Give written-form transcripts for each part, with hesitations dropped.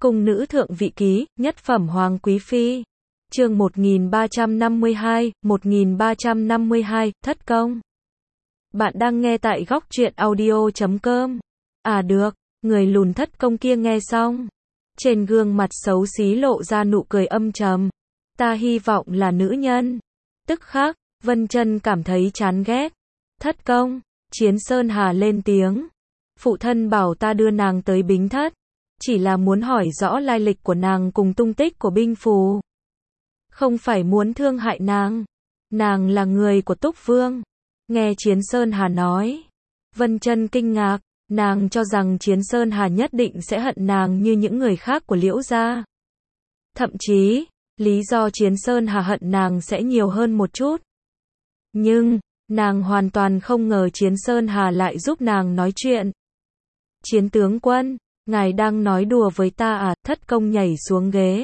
Cung nữ thượng vị ký, nhất phẩm hoàng quý phi. Chương 1352, thất công. Bạn đang nghe tại góc truyện audio.com. À được, người lùn thất công kia nghe xong, trên gương mặt xấu xí lộ ra nụ cười âm trầm. Ta hy vọng là nữ nhân. Tức khắc, Vân Chân cảm thấy chán ghét. Thất công, Chiến Sơn Hà lên tiếng. Phụ thân bảo ta đưa nàng tới Bính Thất, chỉ là muốn hỏi rõ lai lịch của nàng cùng tung tích của binh phù. Không phải muốn thương hại nàng. Nàng là người của Túc Vương. Nghe Chiến Sơn Hà nói, Vân Chân kinh ngạc, nàng cho rằng Chiến Sơn Hà nhất định sẽ hận nàng như những người khác của Liễu gia. Thậm chí, lý do Chiến Sơn Hà hận nàng sẽ nhiều hơn một chút. Nhưng, nàng hoàn toàn không ngờ Chiến Sơn Hà lại giúp nàng nói chuyện. Chiến tướng quân, ngài đang nói đùa với ta à? Thất công nhảy xuống ghế,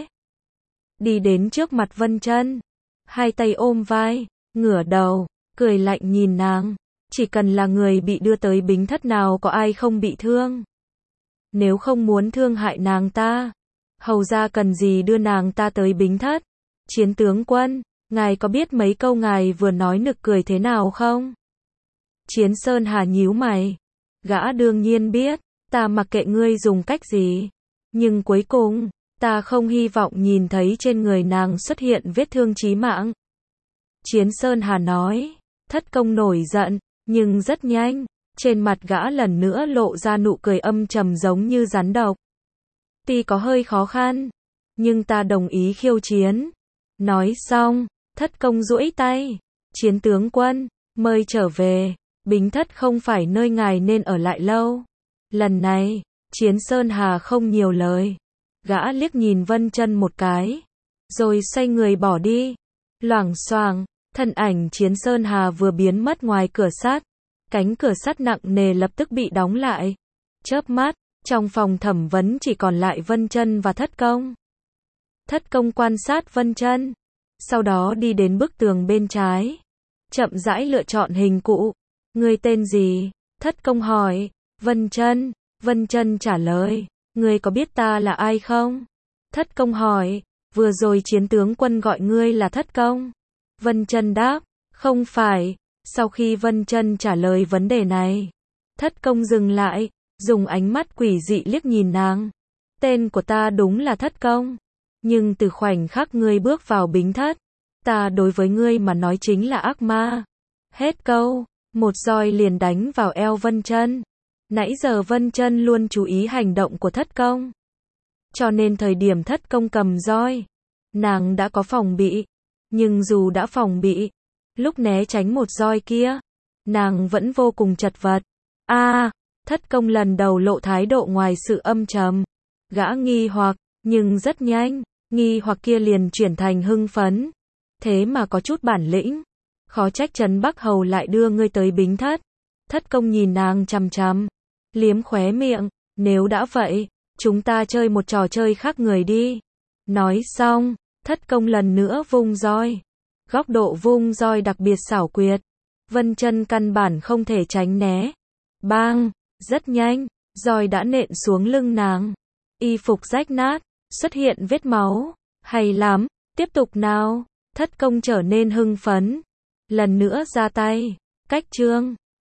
đi đến trước mặt Vân Chân, hai tay ôm vai, ngửa đầu, cười lạnh nhìn nàng. Chỉ cần là người bị đưa tới Bính Thất nào có ai không bị thương. Nếu không muốn thương hại nàng ta, hầu ra cần gì đưa nàng ta tới Bính Thất? Chiến tướng quân, ngài có biết mấy câu ngài vừa nói nực cười thế nào không? Chiến Sơn Hà nhíu mày. Gã đương nhiên biết, ta mặc kệ ngươi dùng cách gì. Nhưng cuối cùng, ta không hy vọng nhìn thấy trên người nàng xuất hiện vết thương chí mạng. Chiến Sơn Hà nói. Thất công nổi giận, nhưng rất nhanh, trên mặt gã lần nữa lộ ra nụ cười âm trầm giống như rắn độc. Tuy có hơi khó khăn, nhưng ta đồng ý khiêu chiến. Nói xong, thất công duỗi tay. Chiến tướng quân, mời trở về. Bính Thất không phải nơi ngài nên ở lại lâu. Lần này, Chiến Sơn Hà không nhiều lời. Gã liếc nhìn Vân Chân một cái, rồi xoay người bỏ đi. Loảng xoảng, thân ảnh Chiến Sơn Hà vừa biến mất ngoài cửa sắt. Cánh cửa sắt nặng nề lập tức bị đóng lại. Chớp mắt, trong phòng thẩm vấn chỉ còn lại Vân Chân và Thất công. Thất công quan sát Vân Chân, sau đó đi đến bức tường bên trái, chậm rãi lựa chọn hình cụ. Ngươi tên gì? Thất công hỏi. Vân Chân. Vân Chân trả lời. Ngươi có biết ta là ai không? Thất công hỏi. Vừa rồi chiến tướng quân gọi ngươi là Thất công. Vân Chân đáp. Không phải. Sau khi Vân Chân trả lời vấn đề này, Thất công dừng lại, dùng ánh mắt quỷ dị liếc nhìn nàng. Tên của ta đúng là Thất công. Nhưng từ khoảnh khắc ngươi bước vào Bính Thất, ta đối với ngươi mà nói chính là ác ma. Hết câu, một roi liền đánh vào eo Vân Chân. Nãy giờ Vân Chân luôn chú ý hành động của Thất công, cho nên thời điểm Thất công cầm roi, nàng đã có phòng bị. Nhưng dù đã phòng bị, lúc né tránh một roi kia, nàng vẫn vô cùng chật vật. Thất công lần đầu lộ thái độ ngoài sự âm trầm. Gã nghi hoặc, nhưng rất nhanh, nghi hoặc kia liền chuyển thành hưng phấn. Thế mà có chút bản lĩnh. Khó trách Trấn Bắc Hầu lại đưa ngươi tới Bính Thất. Thất công nhìn nàng chằm chằm, liếm khóe miệng. Nếu đã vậy, chúng ta chơi một trò chơi khác người đi. Nói xong, Thất công lần nữa vung roi. Góc độ vung roi đặc biệt xảo quyệt. Vân Chân căn bản không thể tránh né. Bang! Rất nhanh, roi đã nện xuống lưng nàng. Y phục rách nát, xuất hiện vết máu. Hay lắm, tiếp tục nào. Thất công trở nên hưng phấn. Lần nữa ra tay. Cách chương